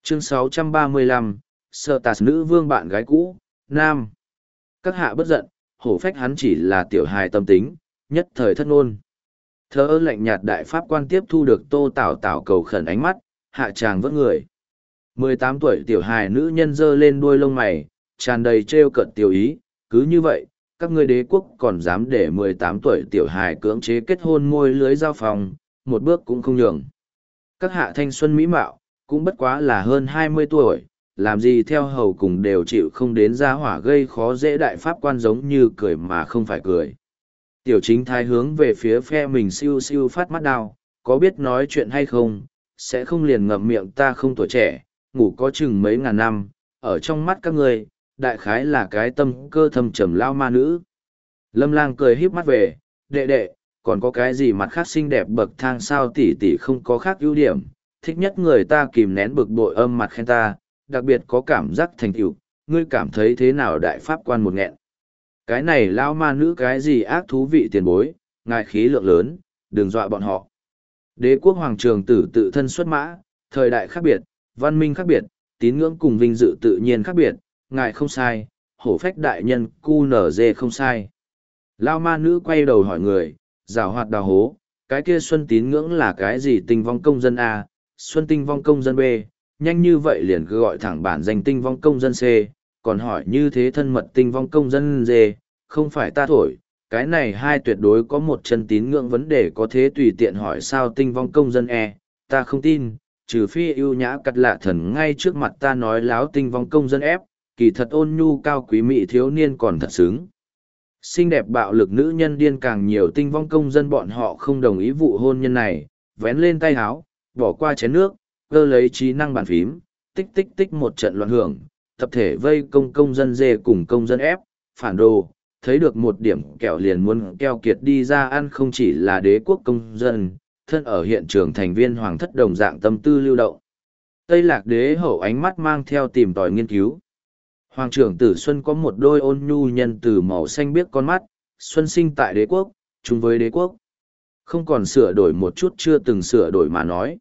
Chương 635, Sở Tạt nữ vương bạn gái cũ, Nam. Các hạ bất giận, hổ phách hắn chỉ là tiểu hài tâm tính, nhất thời thất ngôn. Thơ ơ lạnh nhạt đại pháp quan tiếp thu được Tô Tảo Tảo cầu khẩn ánh mắt, hạ tràng vỡ người. 18 tuổi tiểu hài nữ nhân dơ lên đuôi lông mày, tràn đầy trêu cợt tiểu ý, cứ như vậy, các ngươi đế quốc còn dám để 18 tuổi tiểu hài cưỡng chế kết hôn môi lưới giao phòng, một bước cũng không nhường. Các hạ thanh xuân mỹ mạo, cũng bất quá là hơn 20 tuổi, làm gì theo hầu cùng đều chịu không đến ra hỏa gây khó dễ đại pháp quan giống như cười mà không phải cười. Tiểu chính thái hướng về phía phe mình siêu siêu phát mắt đau, có biết nói chuyện hay không, sẽ không liền ngậm miệng ta không tuổi trẻ, ngủ có chừng mấy ngàn năm, ở trong mắt các ngươi, đại khái là cái tâm cơ thâm trầm lao ma nữ. Lâm Lang cười híp mắt về, đệ đệ, còn có cái gì mặt khác xinh đẹp bậc thang sao tỷ tỷ không có khác ưu điểm, thích nhất người ta kìm nén bực bội âm mặt khen ta, đặc biệt có cảm giác thành tựu, ngươi cảm thấy thế nào đại pháp quan một nghẹn. Cái này lao ma nữ cái gì ác thú vị tiền bối, ngài khí lượng lớn, đừng dọa bọn họ. Đế quốc hoàng trường tử tự thân xuất mã, thời đại khác biệt, văn minh khác biệt, tín ngưỡng cùng vinh dự tự nhiên khác biệt, ngài không sai, hổ phách đại nhân QNZ không sai. Lao ma nữ quay đầu hỏi người, giảo hoạt đào hố, cái kia xuân tín ngưỡng là cái gì tinh vong công dân A, xuân tinh vong công dân B, nhanh như vậy liền cứ gọi thẳng bản danh tinh vong công dân C, còn hỏi như thế thân mật tinh vong công dân D, không phải ta thổi, cái này hai tuyệt đối có một chân tín ngưỡng vấn đề có thế tùy tiện hỏi sao tinh vong công dân E, ta không tin, trừ phi ưu nhã cắt lạ thần ngay trước mặt ta nói láo tinh vong công dân F, kỳ thật ôn nhu cao quý mỹ thiếu niên còn thật xứng. Xinh đẹp bạo lực nữ nhân điên càng nhiều tinh vong công dân bọn họ không đồng ý vụ hôn nhân này, vén lên tay háo, bỏ qua chén nước, cơ lấy trí năng bàn phím, tích tích tích một trận loạn hưởng, tập thể vây công dân D cùng công dân F, phản đồ, thấy được một điểm kẹo liền muốn keo kiệt đi ra ăn không chỉ là đế quốc công dân, thân ở hiện trường thành viên hoàng thất đồng dạng tâm tư lưu động. Tây Lạc đế hậu ánh mắt mang theo tìm tòi nghiên cứu. Hoàng trưởng tử Xuân có một đôi ôn nhu nhân từ màu xanh biếc con mắt, Xuân sinh tại đế quốc, chung với đế quốc. Không còn sửa đổi một chút chưa từng sửa đổi mà nói.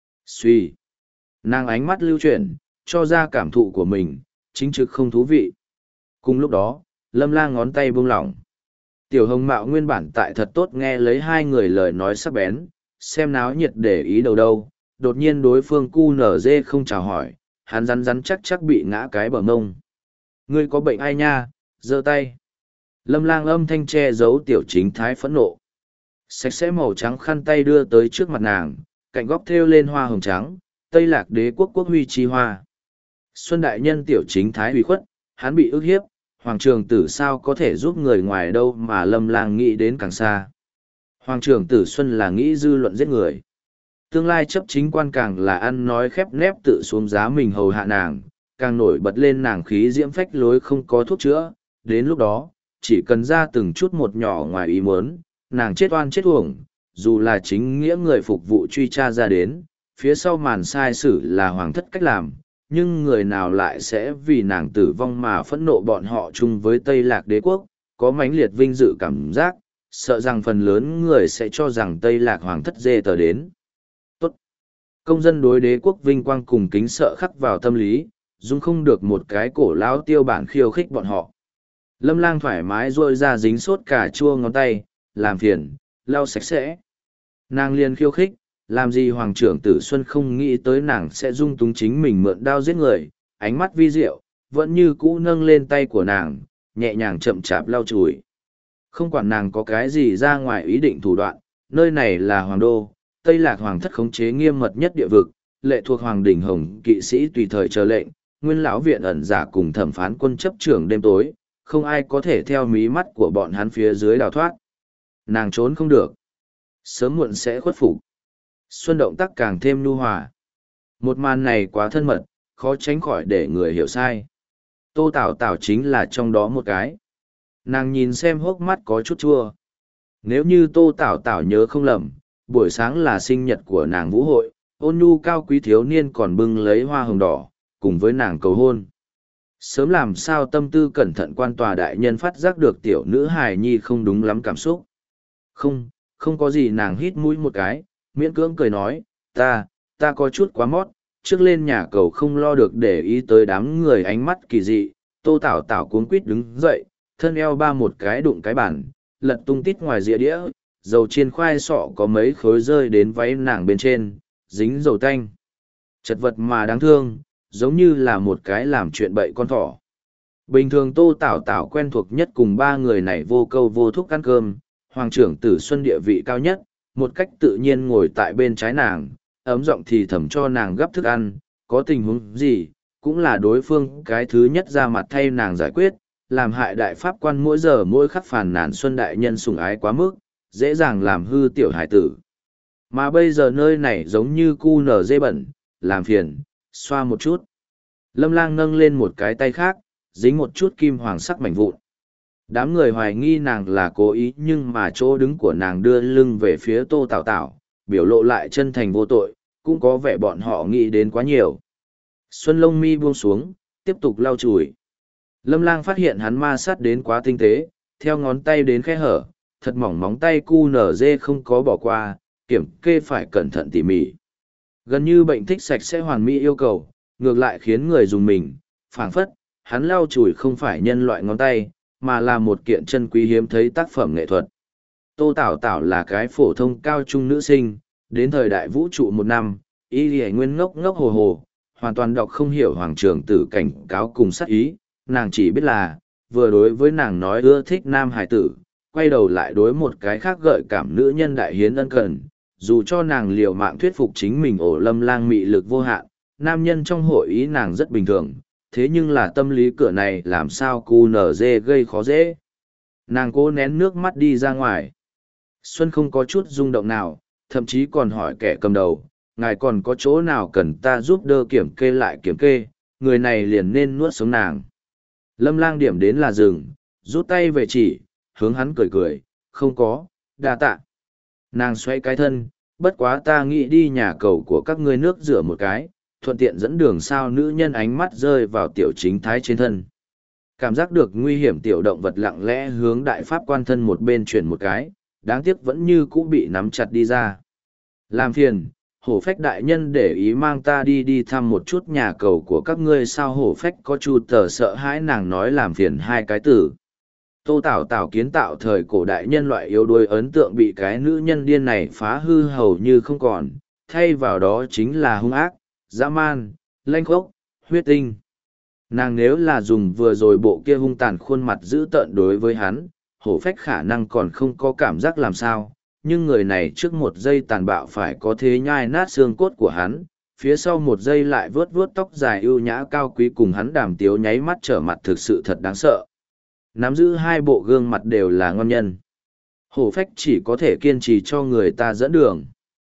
Suy. Nàng ánh mắt lưu chuyển, cho ra cảm thụ của mình, chính trực không thú vị. Cùng lúc đó, Lâm Lang ngón tay buông lỏng. Tiểu Hồng Mạo nguyên bản tại thật tốt nghe lấy hai người lời nói sắc bén, xem náo nhiệt để ý đầu đâu, đột nhiên đối phương QNZ không chào hỏi, hắn rắn rắn chắc chắc bị ngã cái bờ mông. Ngươi có bệnh ai nha, giơ tay. Lâm Lang âm thanh che giấu tiểu chính thái phẫn nộ. Sạch sẽ màu trắng khăn tay đưa tới trước mặt nàng, cạnh góc thêu lên hoa hồng trắng, Tây Lạc đế quốc quốc huy chi hoa. Xuân đại nhân tiểu chính thái hủy khuất, hắn bị ức hiếp, hoàng trường tử sao có thể giúp người ngoài đâu mà Lâm Lang nghĩ đến càng xa. Hoàng trường tử Xuân là nghĩ dư luận giết người. Tương lai chấp chính quan càng là ăn nói khép nép tự xuống giá mình hầu hạ nàng, càng nổi bật lên nàng khí diễm phách lối không có thuốc chữa, đến lúc đó, chỉ cần ra từng chút một nhỏ ngoài ý muốn, nàng chết oan chết uổng, dù là chính nghĩa người phục vụ truy tra ra đến, phía sau màn sai sử là hoàng thất cách làm, nhưng người nào lại sẽ vì nàng tử vong mà phẫn nộ bọn họ chung với Tây Lạc đế quốc, có mãnh liệt vinh dự cảm giác, sợ rằng phần lớn người sẽ cho rằng Tây Lạc hoàng thất dê tờ đến. Tốt! Công dân đối đế quốc vinh quang cùng kính sợ khắc vào tâm lý, dung không được một cái cổ lão tiêu bản khiêu khích bọn họ. Lâm Lang thoải mái rôi ra dính sốt cà chua ngón tay, làm phiền, lau sạch sẽ. Nàng liền khiêu khích, làm gì hoàng trưởng tử Xuân không nghĩ tới nàng sẽ dung túng chính mình mượn đao giết người, ánh mắt vi diệu, vẫn như cũ nâng lên tay của nàng, nhẹ nhàng chậm chạp lau chùi. Không quản nàng có cái gì ra ngoài ý định thủ đoạn, nơi này là hoàng đô, Tây Lạc hoàng thất khống chế nghiêm mật nhất địa vực, lệ thuộc hoàng đỉnh hồng kỵ sĩ tùy thời chờ lệnh, nguyên lão viện ẩn giả cùng thẩm phán quân chấp trưởng đêm tối, không ai có thể theo mí mắt của bọn hắn phía dưới đào thoát. Nàng trốn không được, sớm muộn sẽ khuất phục. Xuân động tác càng thêm nhu hòa. Một màn này quá thân mật, khó tránh khỏi để người hiểu sai. Tô Tảo Tảo chính là trong đó một cái. Nàng nhìn xem hốc mắt có chút chua. Nếu như Tô Tảo Tảo nhớ không lầm, buổi sáng là sinh nhật của nàng vũ hội, ôn nhu cao quý thiếu niên còn bưng lấy hoa hồng đỏ, cùng với nàng cầu hôn. Sớm làm sao tâm tư cẩn thận quan tòa đại nhân phát giác được tiểu nữ hài nhi không đúng lắm cảm xúc. Không có gì, nàng hít mũi một cái, miễn cưỡng cười nói, ta có chút quá mót, trước lên nhà cầu không lo được để ý tới đám người ánh mắt kỳ dị, Tô Tảo Tảo cuống quýt đứng dậy, thân eo ba một cái đụng cái bàn, lật tung tít ngoài dĩa đĩa, dầu chiên khoai sọ có mấy khối rơi đến váy nàng bên trên, dính dầu tanh. Chật vật mà đáng thương, giống như là một cái làm chuyện bậy con thỏ. Bình thường Tô Tảo Tảo quen thuộc nhất cùng ba người này vô câu vô thúc ăn cơm, hoàng trưởng tử Xuân địa vị cao nhất, một cách tự nhiên ngồi tại bên trái nàng, ấm giọng thì thầm cho nàng gắp thức ăn, có tình huống gì, cũng là đối phương cái thứ nhất ra mặt thay nàng giải quyết, làm hại đại pháp quan mỗi giờ mỗi khắc phàn nàn Xuân đại nhân sủng ái quá mức, dễ dàng làm hư tiểu hải tử. Mà bây giờ nơi này giống như cu nở dê bẩn, làm phiền, xoa một chút. Lâm Lang nâng lên một cái tay khác, dính một chút kim hoàng sắc mảnh vụn. Đám người hoài nghi nàng là cố ý nhưng mà chỗ đứng của nàng đưa lưng về phía Tô Tảo Tảo, biểu lộ lại chân thành vô tội, cũng có vẻ bọn họ nghĩ đến quá nhiều. Xuân lông mi buông xuống, tiếp tục lau chùi. Lâm Lang phát hiện hắn ma sát đến quá tinh tế, theo ngón tay đến khe hở, thật mỏng móng tay cu nở dê không có bỏ qua, kiểm kê phải cẩn thận tỉ mỉ. Gần như bệnh thích sạch sẽ hoàn mỹ yêu cầu, ngược lại khiến người dùng mình, phảng phất, hắn lau chùi không phải nhân loại ngón tay, mà là một kiện chân quý hiếm thấy tác phẩm nghệ thuật. Tô Tảo Tảo là cái phổ thông cao trung nữ sinh, đến thời đại vũ trụ một năm, y lì nguyên ngốc ngốc hồ hồ, hoàn toàn đọc không hiểu hoàng trưởng tử cảnh cáo cùng sát ý, nàng chỉ biết là, vừa đối với nàng nói ưa thích nam hải tử, quay đầu lại đối một cái khác gợi cảm nữ nhân đại hiến ân cần, dù cho nàng liều mạng thuyết phục chính mình ổ Lâm Lang mị lực vô hạn, nam nhân trong hội ý nàng rất bình thường, thế nhưng là tâm lý cửa này làm sao cu nở dê gây khó dễ. Nàng cố nén nước mắt đi ra ngoài. Xuân không có chút rung động nào, thậm chí còn hỏi kẻ cầm đầu, ngài còn có chỗ nào cần ta giúp đỡ kiểm kê lại kiểm kê, người này liền nên nuốt sống nàng. Lâm Lang điểm đến là rừng, rút tay về chỉ, hướng hắn cười cười, không có, đa tạ. Nàng xoay cái thân, bất quá ta nghĩ đi nhà cầu của các ngươi nước rửa một cái, thuận tiện dẫn đường sao nữ nhân ánh mắt rơi vào tiểu chính thái trên thân. Cảm giác được nguy hiểm tiểu động vật lặng lẽ hướng đại pháp quan thân một bên chuyển một cái, đáng tiếc vẫn như cũ bị nắm chặt đi ra. Làm phiền, hổ phách đại nhân để ý mang ta đi thăm một chút nhà cầu của các ngươi sao hổ phách có chu tờ sợ hãi nàng nói làm phiền hai cái từ. Tô Tảo Tảo kiến tạo thời cổ đại nhân loại yếu đuối ấn tượng bị cái nữ nhân điên này phá hư hầu như không còn, thay vào đó chính là hung ác, dã man, lanh khốc, huyết tinh. Nàng nếu là dùng vừa rồi bộ kia hung tàn khuôn mặt dữ tợn đối với hắn, hổ phách khả năng còn không có cảm giác làm sao, nhưng người này trước một giây tàn bạo phải có thế nhai nát xương cốt của hắn, phía sau một giây lại vớt vớt tóc dài ưu nhã cao quý cùng hắn đàm tiếu nháy mắt trở mặt thực sự thật đáng sợ. Nắm giữ hai bộ gương mặt đều là ngon nhân. Hổ phách chỉ có thể kiên trì cho người ta dẫn đường.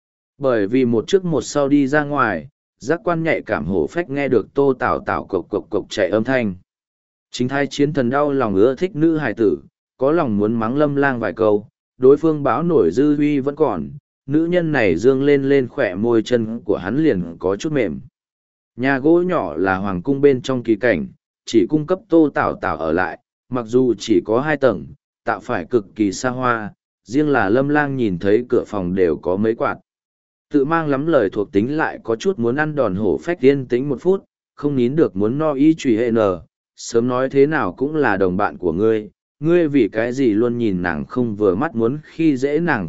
Bởi vì một trước một sau đi ra ngoài, giác quan nhạy cảm hổ phách nghe được Tô Tảo Tảo cộc cộc cộc chạy âm thanh. Chính thái chiến thần đau lòng ưa thích nữ hài tử, có lòng muốn mắng Lâm Lang vài câu, đối phương báo nổi dư huy vẫn còn, nữ nhân này dương lên lên khỏe môi chân của hắn liền có chút mềm. Nhà gỗ nhỏ là hoàng cung bên trong kỳ cảnh, chỉ cung cấp Tô Tảo Tảo ở lại, mặc dù chỉ có 2 tầng, tạo phải cực kỳ xa hoa, riêng là Lâm Lang nhìn thấy cửa phòng đều có mấy quạt. Tự mang lắm lời thuộc tính lại có chút muốn ăn đòn hổ phách yên tĩnh một phút, không nín được muốn no y trùy hệ nở, sớm nói thế nào cũng là đồng bạn của ngươi, ngươi vì cái gì luôn nhìn nàng không vừa mắt muốn khi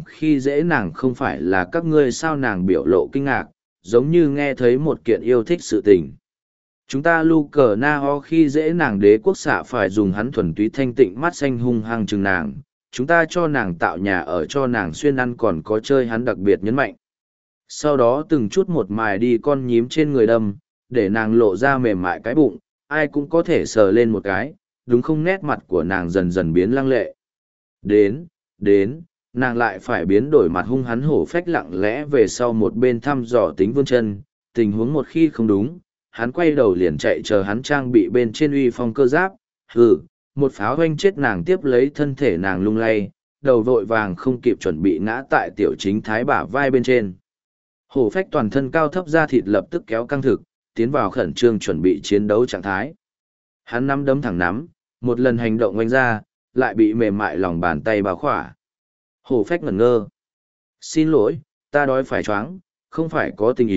dễ nàng không phải là các ngươi sao nàng biểu lộ kinh ngạc, giống như nghe thấy một kiện yêu thích sự tình. Chúng ta lu cờ na ho khi dễ nàng đế quốc xạ phải dùng hắn thuần túy thanh tịnh mắt xanh hung hăng chừng nàng, chúng ta cho nàng tạo nhà ở cho nàng xuyên ăn còn có chơi hắn đặc biệt nhấn mạnh. Sau đó từng chút một mài đi con nhím trên người đâm, để nàng lộ ra mềm mại cái bụng, ai cũng có thể sờ lên một cái, đúng không nét mặt của nàng dần dần biến lăng lệ. Đến, nàng lại phải biến đổi mặt hung hắn hổ phách lặng lẽ về sau một bên thăm dò tính vươn chân, tình huống một khi không đúng, hắn quay đầu liền chạy chờ hắn trang bị bên trên uy phong cơ giáp, một pháo hoanh chết nàng tiếp lấy thân thể nàng lung lay, đầu vội vàng không kịp chuẩn bị ngã tại tiểu chính thái bả vai bên trên. Hổ phách toàn thân cao thấp da thịt lập tức kéo căng thực, tiến vào khẩn trương chuẩn bị chiến đấu trạng thái. Hắn nắm đấm thẳng nắm, một lần hành động oanh ra, lại bị mềm mại lòng bàn tay bao khỏa. Hổ phách ngẩn ngơ. Xin lỗi, ta đói phải choáng, không phải có tình ý,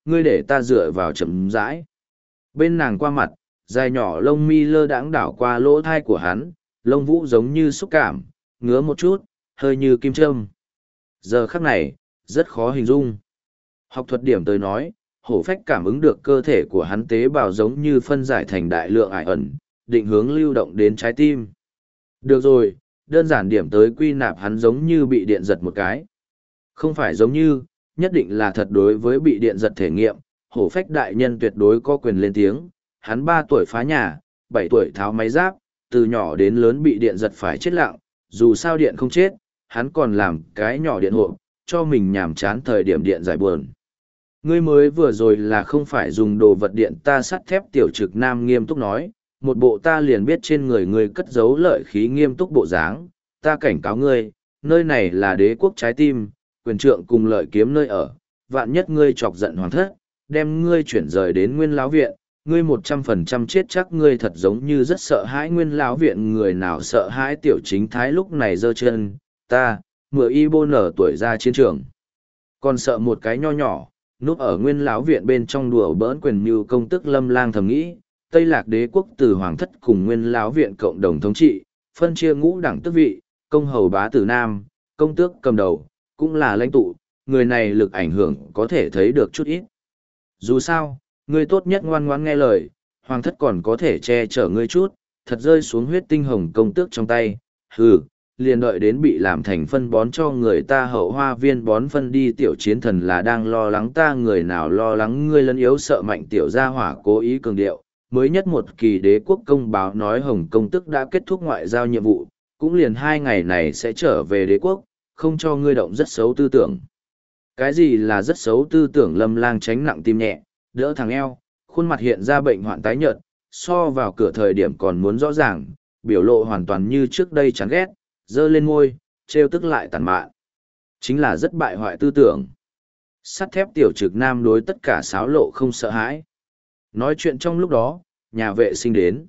ngươi để ta dựa vào chậm rãi. Bên nàng qua mặt, dài nhỏ lông mi lơ đãng đảo qua lỗ thai của hắn, lông vũ giống như xúc cảm, ngứa một chút, hơi như kim châm. Giờ khắc này, rất khó hình dung. Học thuật điểm tới nói, hổ phách cảm ứng được cơ thể của hắn tế bào giống như phân giải thành đại lượng ải ẩn, định hướng lưu động đến trái tim. Được rồi, đơn giản điểm tới quy nạp hắn giống như bị điện giật một cái. Không phải giống như, nhất định là thật đối với bị điện giật thể nghiệm, hổ phách đại nhân tuyệt đối có quyền lên tiếng. Hắn 3 tuổi phá nhà, 7 tuổi tháo máy giáp, từ nhỏ đến lớn bị điện giật phải chết lặng, dù sao điện không chết, hắn còn làm cái nhỏ điện hộ, cho mình nhàm chán thời điểm điện giải buồn. Ngươi mới vừa rồi là không phải dùng đồ vật điện ta sắt thép tiểu trực nam nghiêm túc nói, một bộ ta liền biết trên người ngươi cất giấu lợi khí nghiêm túc bộ dáng, ta cảnh cáo ngươi, nơi này là đế quốc trái tim, quyền trượng cùng lợi kiếm nơi ở, vạn nhất ngươi chọc giận hoàng thất, đem ngươi chuyển rời đến nguyên lão viện, ngươi 100% chết chắc ngươi thật giống như rất sợ hãi nguyên lão viện người nào sợ hãi tiểu chính thái lúc này giơ chân, ta, mửa y bô nở tuổi ra chiến trường. Còn sợ một cái nho nhỏ, núp ở nguyên lão viện bên trong đùa bỡn quyền mưu công tức Lâm Lang thầm nghĩ, Tây Lạc đế quốc từ hoàng thất cùng nguyên lão viện cộng đồng thống trị, phân chia ngũ đẳng tước vị, công hầu bá tử nam, công tước cầm đầu, cũng là lãnh tụ, người này lực ảnh hưởng có thể thấy được chút ít. Dù sao, ngươi tốt nhất ngoan ngoãn nghe lời, hoàng thất còn có thể che chở ngươi chút, thật rơi xuống huyết tinh hồng công tước trong tay, hừ, liền đợi đến bị làm thành phân bón cho người ta hậu hoa viên bón phân đi tiểu chiến thần là đang lo lắng ta người nào lo lắng ngươi lân yếu sợ mạnh tiểu gia hỏa cố ý cường điệu. Mới nhất một kỳ đế quốc công báo nói hồng công tức đã kết thúc ngoại giao nhiệm vụ, cũng liền 2 ngày này sẽ trở về đế quốc, không cho ngươi động rất xấu tư tưởng. Cái gì là rất xấu tư tưởng? Lâm Lang tránh nặng tim nhẹ, đỡ thằng eo, khuôn mặt hiện ra bệnh hoạn tái nhợt, so vào cửa thời điểm còn muốn rõ ràng, biểu lộ hoàn toàn như trước đây chán ghét, giơ lên môi, trêu tức lại tàn mạn. Chính là rất bại hoại tư tưởng. Sắt thép tiểu trực nam đối tất cả xáo lộ không sợ hãi. Nói chuyện trong lúc đó, nhà vệ sinh đến.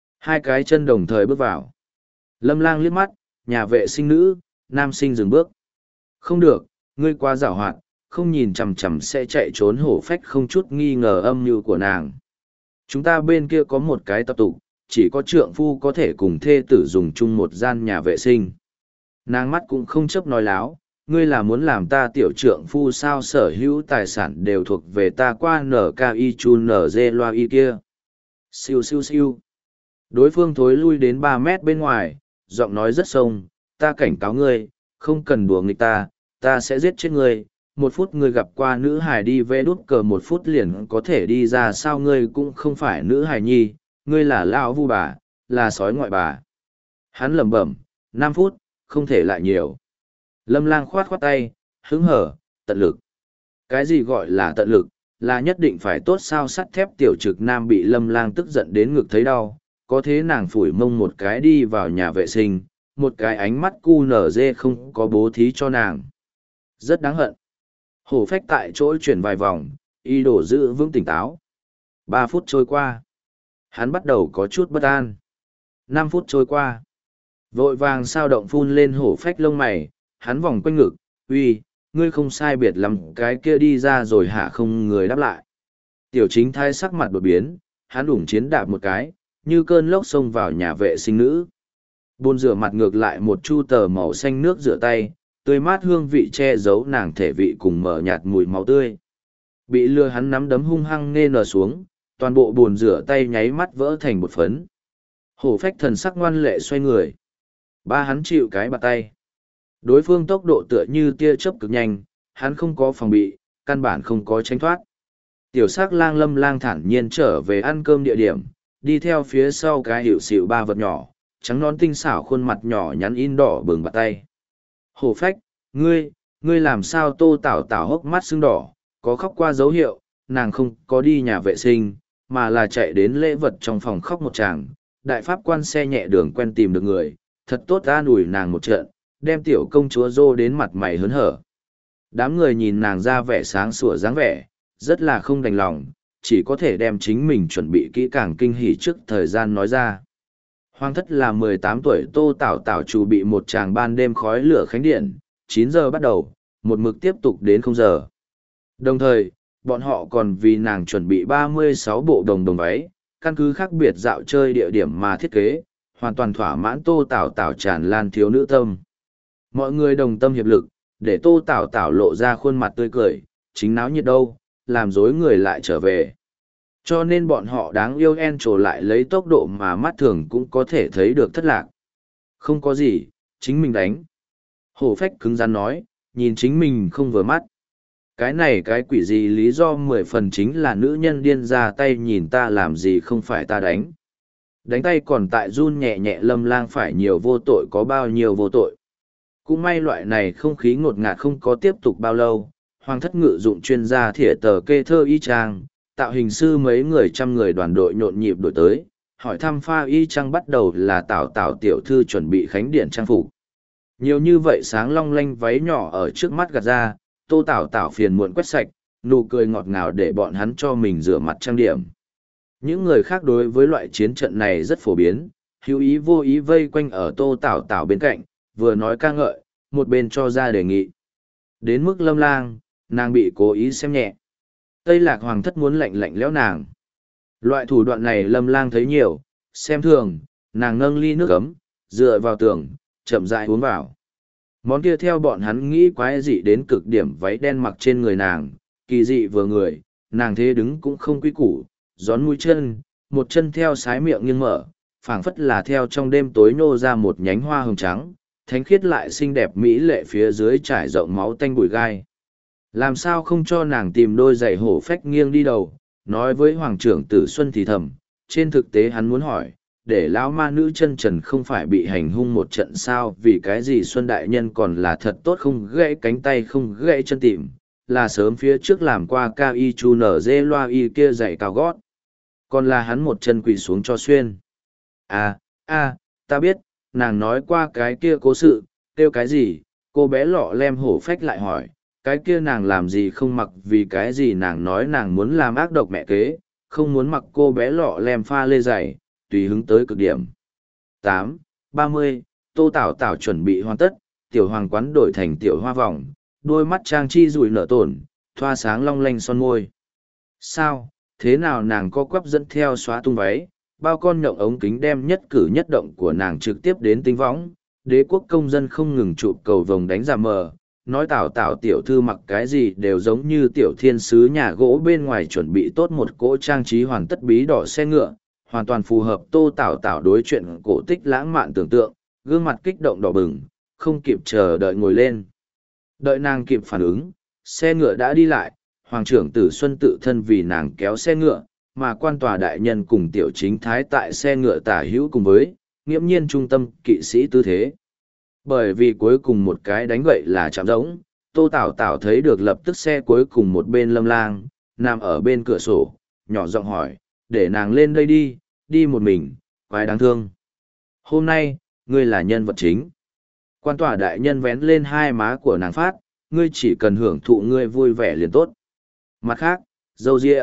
2 cái chân đồng thời bước vào. Lâm Lang liếc mắt, nhà vệ sinh nữ, nam sinh dừng bước. Không được, ngươi quá giảo hoạt, không nhìn chằm chằm sẽ chạy trốn hổ phách không chút nghi ngờ âm mưu của nàng. Chúng ta bên kia có một cái tập tục, chỉ có trượng phu có thể cùng thê tử dùng chung một gian nhà vệ sinh. Nàng mắt cũng không chấp nói láo, ngươi là muốn làm ta tiểu trượng phu sao? Sở hữu tài sản đều thuộc về ta qua NKI chu NG loa y kia. Siêu siêu siêu. Đối phương thối lui đến 3 mét bên ngoài, giọng nói rất sông, ta cảnh cáo ngươi, không cần đùa nghịch ta sẽ giết chết ngươi. 1 phút ngươi gặp qua nữ hài đi vẽ đút cờ 1 phút liền có thể đi ra sao? Ngươi cũng không phải nữ hài nhi, ngươi là lão vu bà, là sói ngoại bà. Hắn lẩm bẩm, 5 phút, không thể lại nhiều. Lâm Lang khoát khoát tay, hứng hở, tận lực. Cái gì gọi là tận lực, là nhất định phải tốt sao? Sắt thép tiểu trực nam bị Lâm Lang tức giận đến ngực thấy đau, có thế nàng phủi mông một cái đi vào nhà vệ sinh, một cái ánh mắt cu nở dê không có bố thí cho nàng. Rất đáng hận. Hổ phách tại chỗ chuyển vài vòng, y đổ giữ vững tỉnh táo. 3 phút trôi qua. Hắn bắt đầu có chút bất an. 5 phút trôi qua. Vội vàng sao động phun lên hổ phách lông mày, hắn vòng quanh ngực, uy, ngươi không sai biệt lắm cái kia đi ra rồi hả? Không người đáp lại. Tiểu chính thái sắc mặt đột biến, hắn đủng chiến đạp một cái, như cơn lốc xông vào nhà vệ sinh nữ. Bồn rửa mặt ngược lại một chu tờ màu xanh nước rửa tay, tươi mát hương vị che giấu nàng thể vị cùng mở nhạt mùi máu tươi. Bị lừa hắn nắm đấm hung hăng nê nở xuống, toàn bộ bồn rửa tay nháy mắt vỡ thành một phấn. Hổ phách thần sắc ngoan lệ xoay người. Ba hắn chịu cái bạt tay. Đối phương tốc độ tựa như tia chớp cực nhanh, hắn không có phòng bị, căn bản không có tránh thoát. Tiểu sắc lang Lâm Lang thản nhiên trở về ăn cơm địa điểm, đi theo phía sau cái hiệu xịu 3 vật nhỏ, trắng nón tinh xảo khuôn mặt nhỏ nhắn in đỏ bừng bạt tay. Hổ phách, ngươi làm sao? Tô Tảo Tảo hốc mắt sưng đỏ, có khóc qua dấu hiệu, nàng không có đi nhà vệ sinh, mà là chạy đến lễ vật trong phòng khóc một tràng. Đại pháp quan xe nhẹ đường quen tìm được người, thật tốt an ủi nàng một trận, đem tiểu công chúa dô đến mặt mày hớn hở. Đám người nhìn nàng ra vẻ sáng sủa dáng vẻ, rất là không đành lòng, chỉ có thể đem chính mình chuẩn bị kỹ càng kinh hỉ trước thời gian nói ra. Hoàng thất là 18 tuổi Tô Tảo Tảo chủ bị một tràng ban đêm khói lửa khánh điện, 9 giờ bắt đầu, một mực tiếp tục đến 0 giờ. Đồng thời, bọn họ còn vì nàng chuẩn bị 36 bộ đồng đồng váy, căn cứ khác biệt dạo chơi địa điểm mà thiết kế, hoàn toàn thỏa mãn Tô Tảo Tảo tràn lan thiếu nữ tâm. Mọi người đồng tâm hiệp lực, để Tô Tảo Tảo lộ ra khuôn mặt tươi cười, chính náo nhiệt đâu, làm dối người lại trở về. Cho nên bọn họ đáng yêu Encho lại lấy tốc độ mà mắt thường cũng có thể thấy được thất lạc. Không có gì, chính mình đánh. Hổ phách cứng rắn nói, nhìn chính mình không vừa mắt. Cái này cái quỷ gì lý do 10 phần chính là nữ nhân điên ra tay nhìn ta làm gì không phải ta đánh. Đánh tay còn tại run nhẹ nhẹ Lâm Lang phải nhiều vô tội có bao nhiêu vô tội. Cũng may loại này không khí ngột ngạt không có tiếp tục bao lâu, Hoàng thất ngự dụng chuyên gia thỉa tờ kê thơ y trang, tạo hình sư mấy người trăm người đoàn đội nhộn nhịp đổi tới, hỏi thăm pha y trang bắt đầu là Tảo Tảo tiểu thư chuẩn bị khánh điện trang phục. Nhiều như vậy sáng long lanh váy nhỏ ở trước mắt gạt ra, Tô Tảo Tảo phiền muộn quét sạch, nụ cười ngọt ngào để bọn hắn cho mình rửa mặt trang điểm. Những người khác đối với loại chiến trận này rất phổ biến, hữu ý vô ý vây quanh ở Tô Tảo Tảo bên cạnh, vừa nói ca ngợi, một bên cho ra đề nghị. Đến mức Lâm Lang, nàng bị cố ý xem nhẹ. Tây Lạc Hoàng thất muốn lạnh lạnh lẽo nàng. Loại thủ đoạn này Lâm Lang thấy nhiều, xem thường, nàng nâng ly nước ấm, dựa vào tường, chậm rãi uống vào. Món kia theo bọn hắn nghĩ quái dị đến cực điểm váy đen mặc trên người nàng, kỳ dị vừa người, nàng thế đứng cũng không quy củ, gión mũi chân, một chân theo sái miệng nghiêng mở, phảng phất là theo trong đêm tối nô ra một nhánh hoa hồng trắng, thánh khiết lại xinh đẹp mỹ lệ phía dưới trải rộng máu tanh bụi gai. Làm sao không cho nàng tìm đôi giày hổ phách nghiêng đi đầu, nói với Hoàng trưởng Tử Xuân thì thầm, trên thực tế hắn muốn hỏi, để lão ma nữ chân trần không phải bị hành hung một trận sao, vì cái gì Xuân Đại Nhân còn là thật tốt không gãy cánh tay không gãy chân tìm, là sớm phía trước làm qua cao y chu nở dê loa y kia giày cao gót. Còn là hắn một chân quỳ xuống cho xuyên. Ta biết, nàng nói qua cái kia cố sự, kêu cái gì, cô bé lọ lem hổ phách lại hỏi, cái kia nàng làm gì không mặc vì cái gì nàng nói nàng muốn làm ác độc mẹ kế, không muốn mặc cô bé lọ lem pha lê giày, tùy hứng tới cực điểm. 8:30, Tô Tảo Tảo chuẩn bị hoàn tất, tiểu hoàng quán đổi thành tiểu hoa vòng, đôi mắt trang chi rủi nở tổn, thoa sáng long lanh son môi. Sao, thế nào nàng co quắp dẫn theo xóa tung váy, bao con nhộng ống kính đem nhất cử nhất động của nàng trực tiếp đến tinh võng, đế quốc công dân không ngừng chụp cầu vồng đánh giả mờ, nói Tảo Tảo tiểu thư mặc cái gì đều giống như tiểu thiên sứ nhà gỗ bên ngoài chuẩn bị tốt một cỗ trang trí hoàn tất bí đỏ xe ngựa, hoàn toàn phù hợp Tô Tảo Tảo đối chuyện cổ tích lãng mạn tưởng tượng, gương mặt kích động đỏ bừng, không kịp chờ đợi ngồi lên. Đợi nàng kịp phản ứng, xe ngựa đã đi lại, Hoàng trưởng Tử Xuân tự thân vì nàng kéo xe ngựa, mà quan tòa đại nhân cùng tiểu chính thái tại xe ngựa tả hữu cùng với, nghiễm nhiên trung tâm kỵ sĩ tư thế. Bởi vì cuối cùng một cái đánh gậy là chạm rỗng, Tô Tảo Tảo thấy được lập tức xe cuối cùng một bên Lâm Lang, nằm ở bên cửa sổ, nhỏ giọng hỏi, để nàng lên đây đi một mình, quái đáng thương. Hôm nay, ngươi là nhân vật chính. Quan tòa đại nhân vén lên hai má của nàng phát, ngươi chỉ cần hưởng thụ ngươi vui vẻ liền tốt. Mặt khác, dâu ria.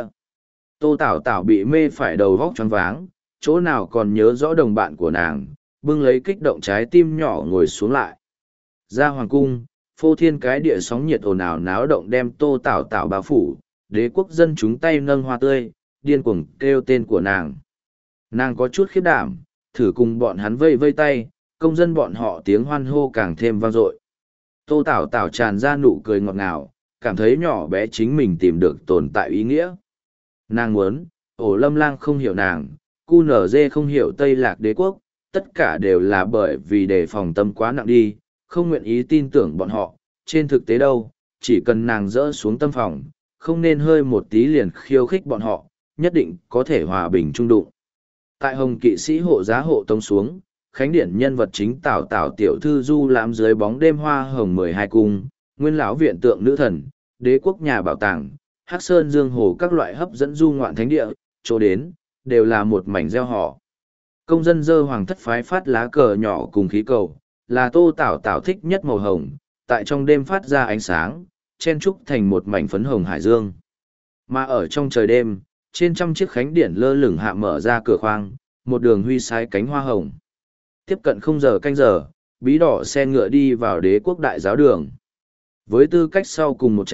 Tô Tảo Tảo bị mê phải đầu vóc choáng váng, chỗ nào còn nhớ rõ đồng bạn của nàng, bưng lấy kích động trái tim nhỏ ngồi xuống lại. Ra hoàng cung, phô thiên cái địa sóng nhiệt ồn ào náo động đem Tô Tảo Tảo bao phủ, đế quốc dân chúng tay nâng hoa tươi, điên cuồng kêu tên của nàng. Nàng có chút khiếp đảm, thử cùng bọn hắn vây vây tay, công dân bọn họ tiếng hoan hô càng thêm vang dội. Tô Tảo Tảo tràn ra nụ cười ngọt ngào, cảm thấy nhỏ bé chính mình tìm được tồn tại ý nghĩa. Nàng muốn, ổ Lâm Lang không hiểu nàng, QNZ không hiểu Tây Lạc đế quốc, tất cả đều là bởi vì đề phòng tâm quá nặng đi, không nguyện ý tin tưởng bọn họ. Trên thực tế đâu, chỉ cần nàng dỡ xuống tâm phòng, không nên hơi một tí liền khiêu khích bọn họ, nhất định có thể hòa bình trung đụng. Tại Hồng kỵ sĩ hộ giá hộ tống xuống, khánh điển nhân vật chính Tảo Tảo tiểu thư du lãm dưới bóng đêm hoa hồng 12 cung, nguyên lão viện tượng nữ thần, đế quốc nhà bảo tàng, Hắc Sơn Dương Hồ các loại hấp dẫn du ngoạn thánh địa, chỗ đến, đều là một mảnh gieo họ. Công dân dơ hoàng thất phái phát lá cờ nhỏ cùng khí cầu, là Tô Tảo Tảo thích nhất màu hồng, tại trong đêm phát ra ánh sáng, chen trúc thành một mảnh phấn hồng hải dương. Mà ở trong trời đêm, trên trăm chiếc khánh điển lơ lửng hạ mở ra cửa khoang, một đường huy sái cánh hoa hồng. Tiếp cận không giờ canh giờ, bí đỏ xe ngựa đi vào đế quốc đại giáo đường. Với tư cách sau cùng một trạm,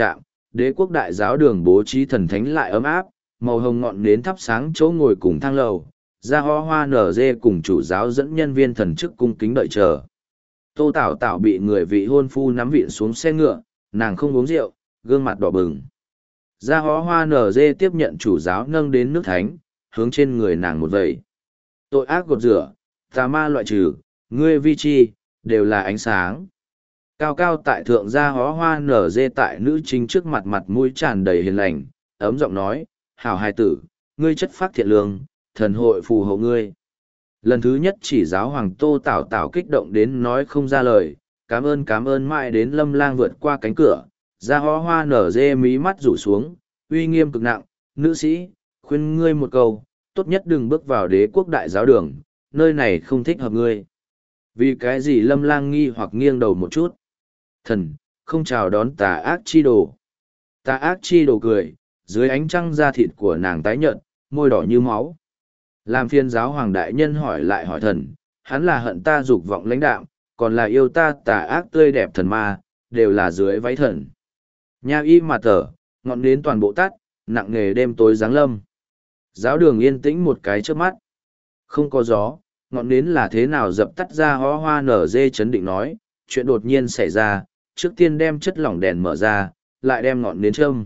đế quốc đại giáo đường bố trí thần thánh lại ấm áp, màu hồng ngọn nến thắp sáng chỗ ngồi cùng thang lầu, ra ho hoa nở dê cùng chủ giáo dẫn nhân viên thần chức cung kính đợi chờ. Tô Tảo Tảo bị người vị hôn phu nắm vịn xuống xe ngựa, nàng không uống rượu, gương mặt đỏ bừng. Ra ho hoa nở dê tiếp nhận chủ giáo nâng đến nước thánh, hướng trên người nàng một vẩy. Tội ác gột rửa, tà ma loại trừ, ngươi vi chi, đều là ánh sáng. Cao cao tại thượng gia hó hoa nở dê tại nữ chính trước mặt mặt mũi tràn đầy hiền lành, ấm giọng nói, hảo hài tử, ngươi chất phác thiện lương, thần hội phù hộ ngươi. Lần thứ nhất chỉ giáo hoàng Tô Tảo Tảo kích động đến nói không ra lời, cảm ơn mãi đến Lâm Lang vượt qua cánh cửa, gia hó hoa nở dê mí mắt rủ xuống, uy nghiêm cực nặng, nữ sĩ, khuyên ngươi một câu, tốt nhất đừng bước vào đế quốc đại giáo đường, nơi này không thích hợp ngươi. Vì cái gì Lâm Lang nghi hoặc nghiêng đầu một chút. Thần, không chào đón tà ác chi đồ. Tà ác chi đồ cười, dưới ánh trăng da thịt của nàng tái nhợt, môi đỏ như máu. Làm phiên giáo hoàng đại nhân hỏi lại hỏi thần, hắn là hận ta dục vọng lãnh đạm, còn là yêu ta tà ác tươi đẹp thần ma, đều là dưới váy thần. Nha y mà tở, ngọn nến toàn bộ tắt, nặng nề đêm tối giáng lâm. Giáo đường yên tĩnh một cái trước mắt. Không có gió, ngọn nến là thế nào dập tắt ra ho hoa nở dê chấn định nói, chuyện đột nhiên xảy ra, trước tiên đem chất lỏng đèn mở ra, lại đem ngọn nến châm.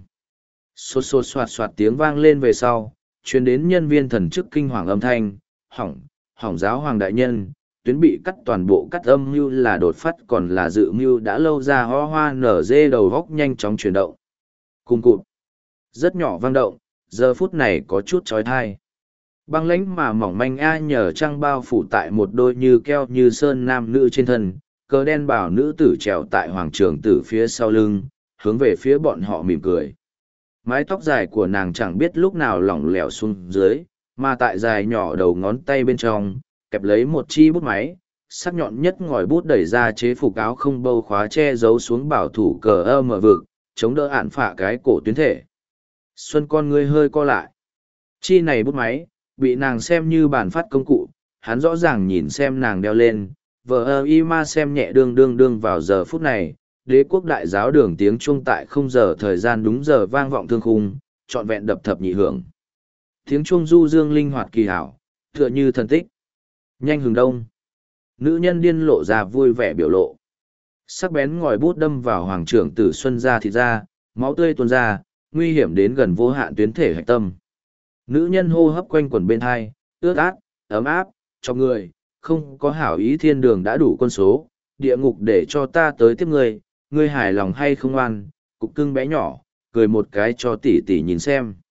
Xôn xôn xoạt xoạt tiếng vang lên về sau, truyền đến nhân viên thần chức kinh hoàng âm thanh, hỏng giáo hoàng đại nhân, tuyến bị cắt toàn bộ cắt âm mưu là đột phát còn là dự mưu đã lâu ra ho hoa nở dê đầu góc nhanh chóng chuyển động. Cùng cụt, rất nhỏ vang động, giờ phút này có chút trói thai. Băng lãnh mà mỏng manh nhờ trăng bao phủ tại một đôi như keo như sơn nam nữ trên thân, cờ đen bảo nữ tử trèo tại hoàng trường tử phía sau lưng, hướng về phía bọn họ mỉm cười. Mái tóc dài của nàng chẳng biết lúc nào lỏng lẻo xuống dưới, mà tại dài nhỏ đầu ngón tay bên trong, kẹp lấy một chi bút máy, sắc nhọn nhất ngòi bút đẩy ra chế phục áo không bâu khóa che giấu xuống bảo thủ cờ mở vực, chống đỡ ản phả cái cổ tuyến thể. Xuân con ngươi hơi co lại. Chi này bút máy, bị nàng xem như bản phát công cụ, hắn rõ ràng nhìn xem nàng đeo lên, vờ y ma xem nhẹ đương vào giờ phút này, đế quốc đại giáo đường tiếng chuông tại không giờ thời gian đúng giờ vang vọng thương khung, trọn vẹn đập thập nhị hưởng. Tiếng chuông du dương linh hoạt kỳ hảo, tựa như thần tích. Nhanh hừng đông. Nữ nhân điên lộ ra vui vẻ biểu lộ. Sắc bén ngòi bút đâm vào hoàng trưởng tử Xuân ra thịt ra, máu tươi tuôn ra, nguy hiểm đến gần vô hạn tuyến thể hạch tâm. Nữ nhân hô hấp quanh quẩn bên hai, ướt át, ấm áp, cho người, không có hảo ý thiên đường đã đủ quân số, địa ngục để cho ta tới tiếp ngươi hài lòng hay không ngoan, cục cưng bé nhỏ, cười một cái cho tỷ tỷ nhìn xem.